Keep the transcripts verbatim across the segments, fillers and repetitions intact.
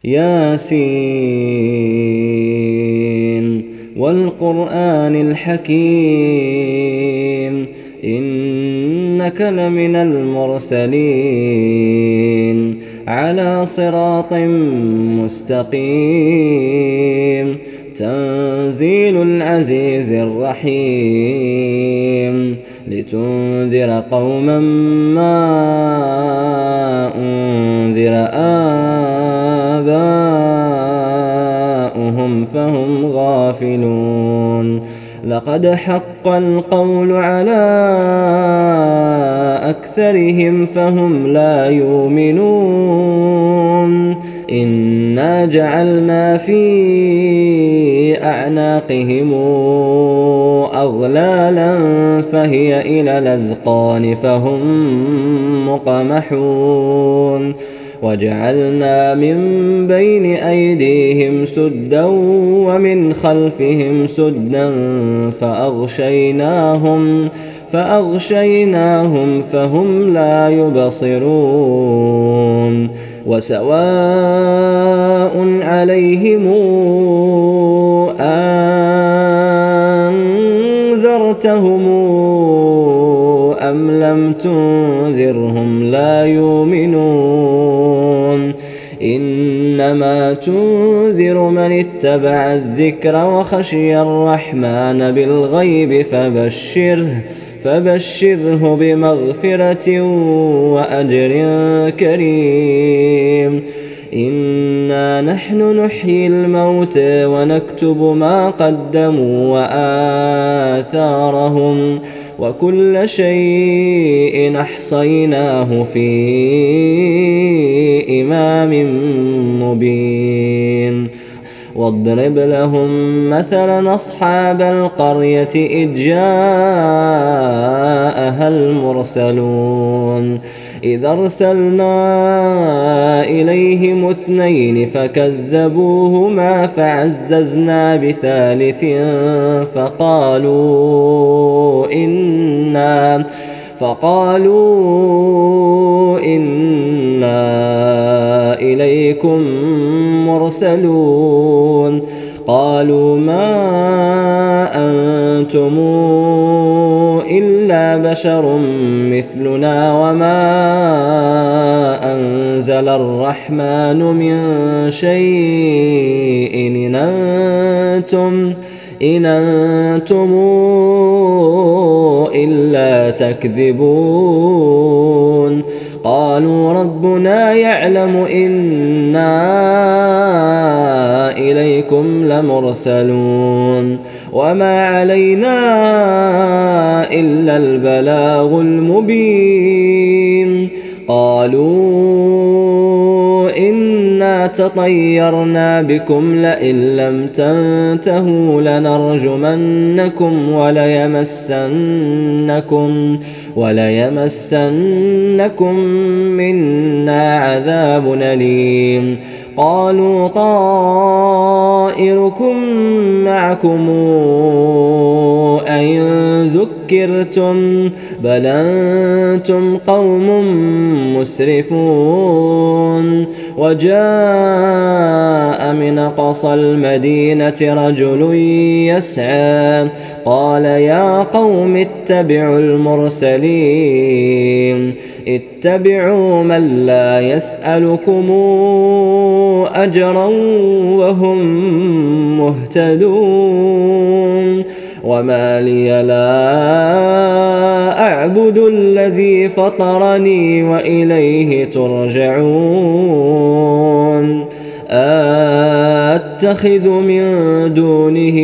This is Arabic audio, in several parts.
ياسين والقرآن الحكيم إنك لمن المرسلين على صراط مستقيم تنزيل العزيز الرحيم لتنذر قوما ما أنذر آباؤهم فهم غافلون لقد حق القول على أكثرهم فهم لا يؤمنون إنا جعلنا في أعناقهم أغلالا فهي إلى الأذقان فهم مقمحون وجعلنا من بين أيديهم سدا ومن خلفهم سدا فأغشيناهم فأغشيناهم فهم لا يبصرون وسواء عليهم أنذرتهم أم لم تنذرهم لا يؤمنون إنما تنذر من اتبع الذكر وخشي الرحمن بالغيب فبشره فبشره بمغفرة وأجر كريم إنا نحن نحيي الموتى ونكتب ما قدموا وآثارهم وكل شيء أحصيناه في إمام مبين واضرب لهم مثلا أصحاب القرية إذ جاءها المرسلون إذ أرسلنا إليهم اثنين فكذبوهما فعززنا بثالث فقالوا إنا فقالوا إنا إليكم مرسلون قالوا ما أنتم إلا بشر مثلنا وما أنزل الرحمن من شيء إن أنتم إن أنتم إلا تكذبون قالوا ربنا يعلم إنا إليكم لمرسلون وما علينا إلا البلاغ المبين قالوا إنا تطيرنا بكم لئن لم تنتهوا لنرجمنكم وليمسنكم وليمسنكم منا عذاب أليم قالوا طائركم معكم أئن ذكرتم بل أنتم قوم مسرفون وجاء من أقصى المدينة رجل يسعى قال يا قوم اتبعوا المرسلين اتبعوا من لا يسألكم أجرا وهم مهتدون وما لي لا أعبد الذي فطرني وإليه ترجعون أتخذ من دونه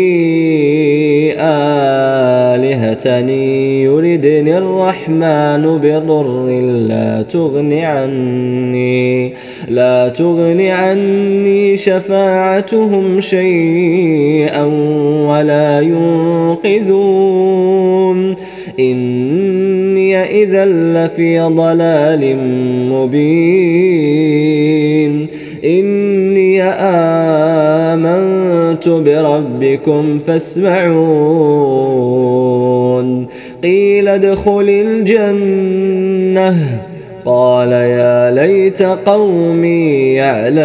آلهة يردني الرحمن بضر لا تغن عني لا تغن عني شفاعتهم شيئا ولا ينقذون إني إذا لفي ضلال مبين إني آمنت بربكم فاسمعون قيل ادخل الجنة قال يا ليت قومي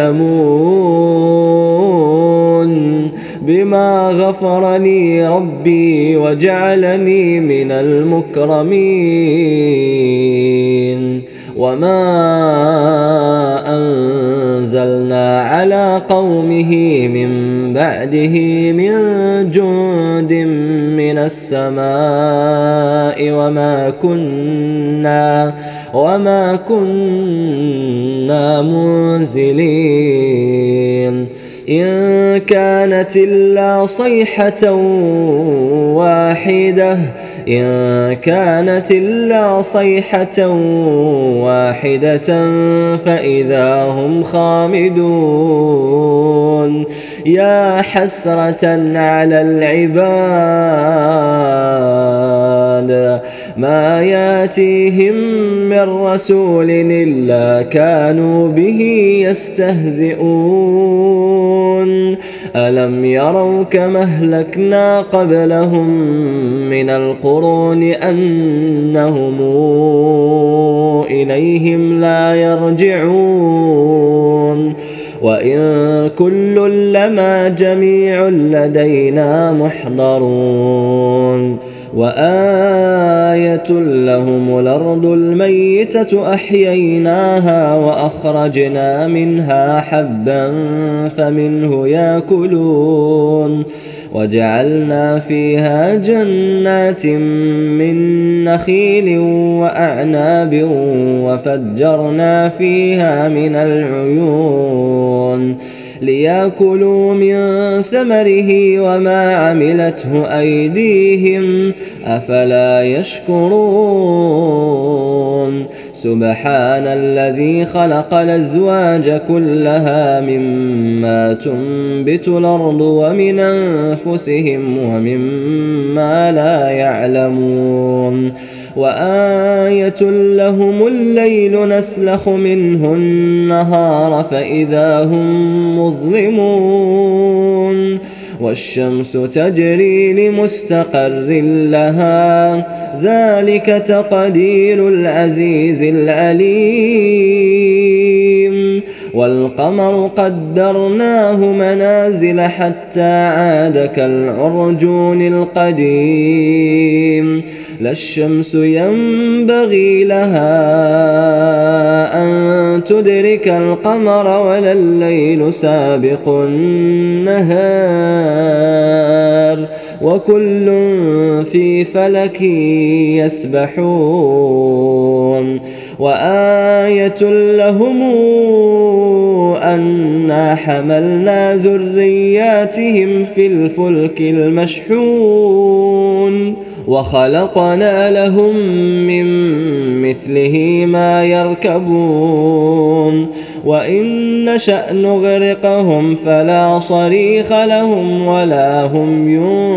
يعلمون بما غفر لي ربي وجعلني من المكرمين وما أنزلنا على قومه من بعده من جند من السماء وما كنا وما كنا منزلين إن كانت إلا صيحة واحدة إن كانت إلا صيحة واحدة فإذا هم خامدون يا حسرة على العباد ما ياتيهم من رسول إلا كانوا به يستهزئون ألم يروا كما أهلكنا قبلهم من القرون أنهم إليهم لا يرجعون وإن كل لما جميع لدينا محضرون وآية لهم الأرض الميتة أحييناها وأخرجنا منها حبا فمنه يأكلون وجعلنا فيها جنات من نخيل وأعناب وفجرنا فيها من العيون ليأكلوا من ثمره وما عملته أيديهم أفلا يشكرون سبحان الذي خلق الأزواج كلها مما تنبت الأرض ومن أنفسهم ومما لا يعلمون وآية لهم الليل نسلخ منه النهار فإذا هم مظلمون والشمس تجري لمستقر لها ذلك تقدير العزيز العليم والقمر قدرناه منازل حتى عاد كالعرجون القديم لا الشمس ينبغي لها أن تدرك القمر ولا الليل سابق النهار وكل في فلك يسبحون وآية لهم أنا حملنا ذرياتهم في الفلك المشحون وخلقنا لهم من مثله ما يركبون وإن نشأ نغرقهم فلا صريخ لهم ولا هم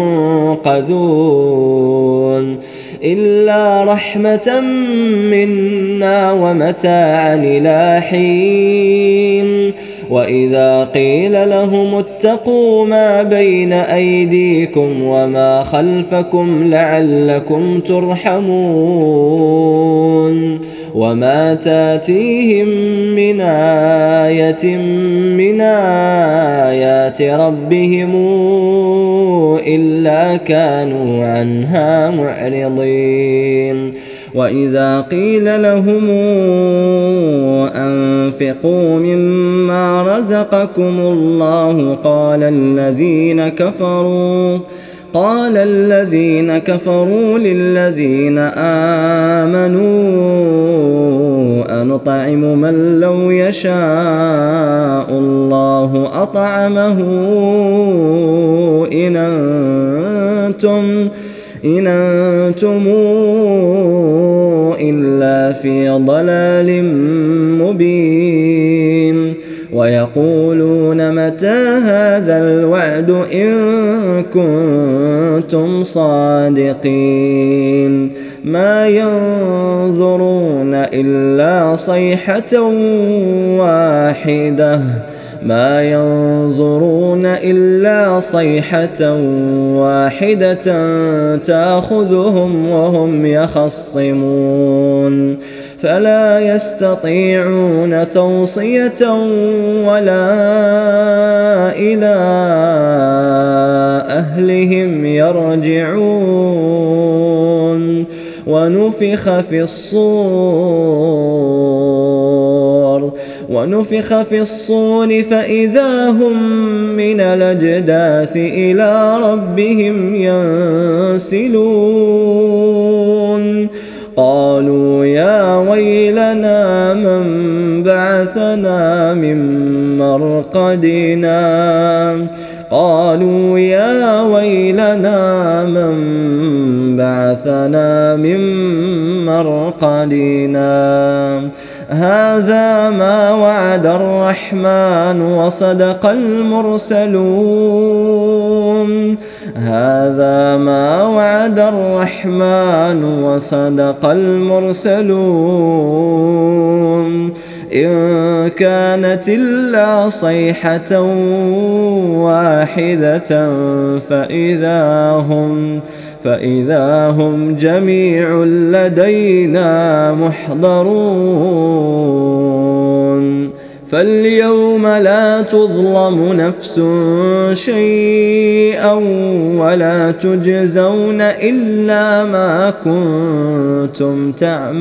ينقذون إلا رحمة منا ومتاعا إلى حين وإذا قيل لهم اتقوا ما بين أيديكم وما خلفكم لعلكم ترحمون وما تاتيهم من آية من آيات ربهم إلا كانوا عنها معرضين وإذا قيل لهم أنفقوا مما رزقكم الله قال الذين كفروا قال الذين كفروا للذين آمنوا أنطعم من لو يشاء الله أطعمه إن أنتم إن أنتم إلا في ضلال مبين ويقولون متى هذا الوعد إن كنتم صادقين ما ينظرون إلا صيحة واحدة ما ينظرون إلا صيحة واحدة تأخذهم وهم يخصمون فلا يستطيعون توصية ولا إلى أهلهم يرجعون. ونفخ في الصور ونفخ في الصور فإذا هم من الأجداث إلى ربهم ينسلون. قالوا يا ويلنا من بعثنا من مرقدنا قالوا يا ويلنا من بعثنا من مرقدنا هذا ما وعد الرحمن وصدق المرسلون هذا ما وعد الرحمن وصدق المرسلون إن كانت إلا صيحة واحدة فإذا هم فإذا هم جميع لدينا محضرون. فاليوم لا تظلم نفس شيئا ولا تجزون إلا ما كنتم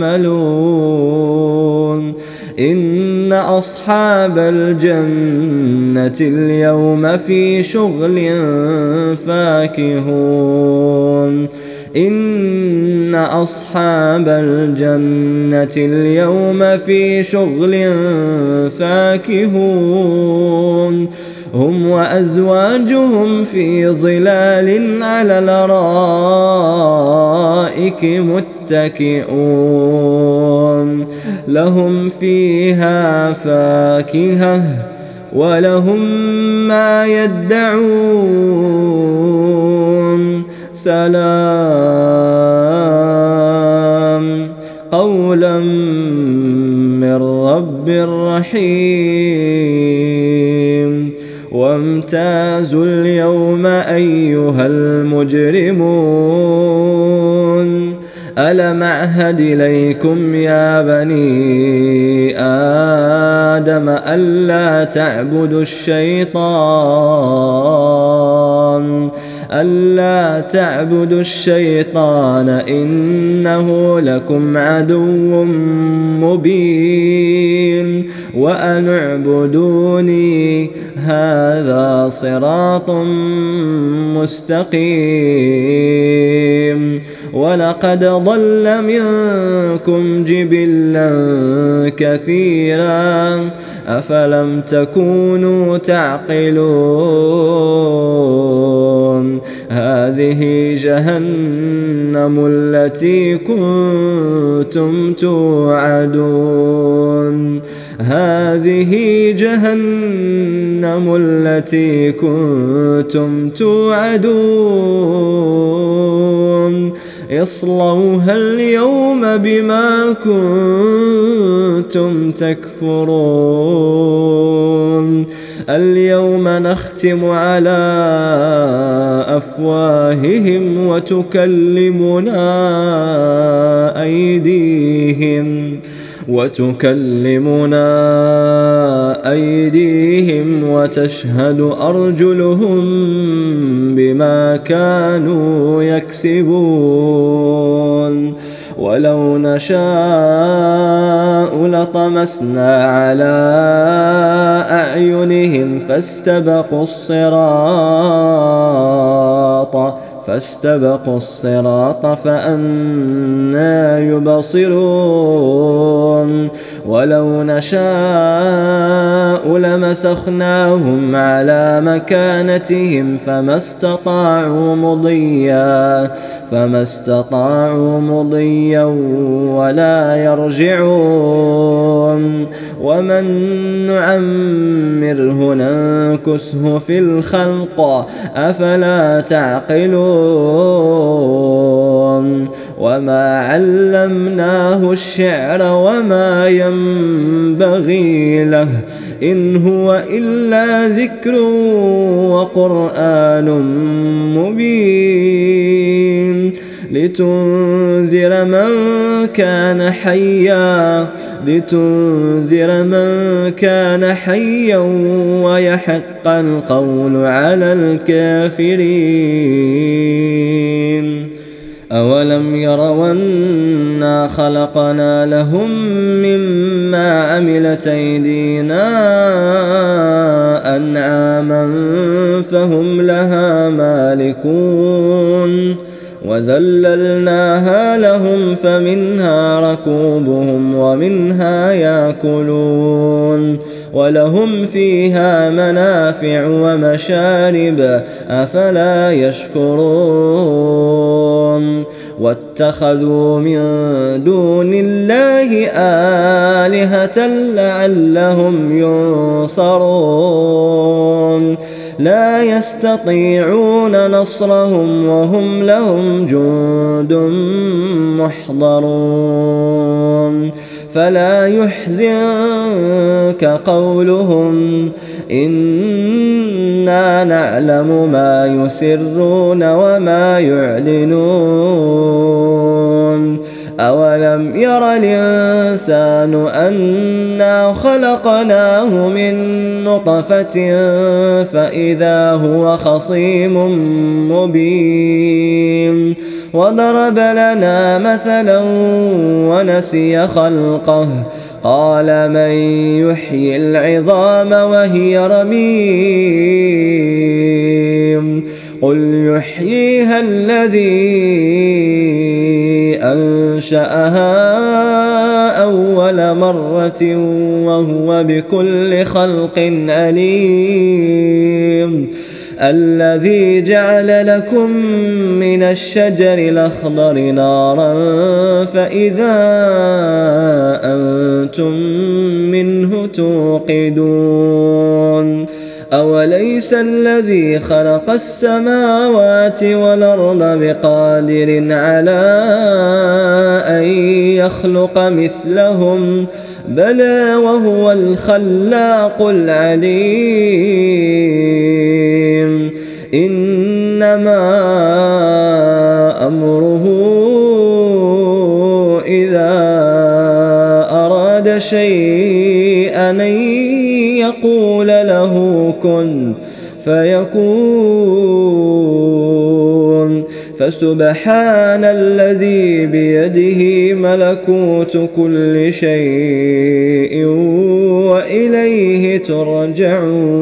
تعملون. إن أصحاب الجنة اليوم في شغل فاكهون إن أصحاب الجنة اليوم في شغل فاكهون هم وأزواجهم في ظلال على الأرائك متكئون لهم فيها فاكهة ولهم ما يدعون. سلام قولا من رب رحيم. وامتازوا اليوم أيها المجرمون ألم أعهد إليكم يا بني آدم ألا تعبدوا الشيطان ألا تعبدوا الشيطان إنه لكم عدو مبين وأن اعبدوني هذا صراط مستقيم. ولقد ضل منكم جبلا كثيرا أفلم تكونوا تعقلون. هذه جهنم التي كنتم توعدون هذه جهنم التي كنتم توعدون اصلوها اليوم بما كنتم تكفرون. اليوم نختم على أفواههم وتكلمنا أيديهم وتكلمنا أيديهم وتشهد أرجلهم بما كانوا يكسبون. ولو نشاء لطمسنا على أعينهم فاستبقوا الصراط فاستبقوا الصراط فأنى يبصرون. ولو نشاء لمسخناهم على مكانتهم فما استطاعوا مضيا فما استطاعوا مضيا ولا يرجعون. ومن نعمره ننكسه في الخلق أفلا تعقلون. وما علمناه الشعر وما ينبغي له إن هو إلا ذكر وقرآن مبين. لتنذر من كان حيا لتنذر من كان حيا ويحق القول على الكافرين. أولم يروا أنا خلقنا لهم مما عملت أيدينا أنعاما فهم لها مالكون وذللناها لهم فمنها ركوبهم ومنها يأكلون ولهم فيها منافع ومشارب أفلا يشكرون. واتخذوا من دون الله آلهة لعلهم ينصرون لا يستطيعون نصرهم وهم لهم جند محضرون. فلا يحزنك قولهم إنا نعلم ما يسرون وما يعلنون. أولم ير الإنسان أنا خلقناه من نطفة فإذا هو خصيم مبين وضرب لنا مثلا ونسي خلقه قال من يحيي العظام وهي رميم قل يحييها الذي أنشأها أول مرة وهو بكل خلق عليم. الذي جعل لكم من الشجر الأخضر نارا فإذا أنتم منه توقدون. أوليس الذي خلق السماوات والأرض بقادر على أن يخلق مثلهم بلى وهو الخلاق العليم. إنما أمره إذا أراد شيئا أن يقول له كن فيكون. فسبحان الذي بيده ملكوت كل شيء وإليه ترجعون.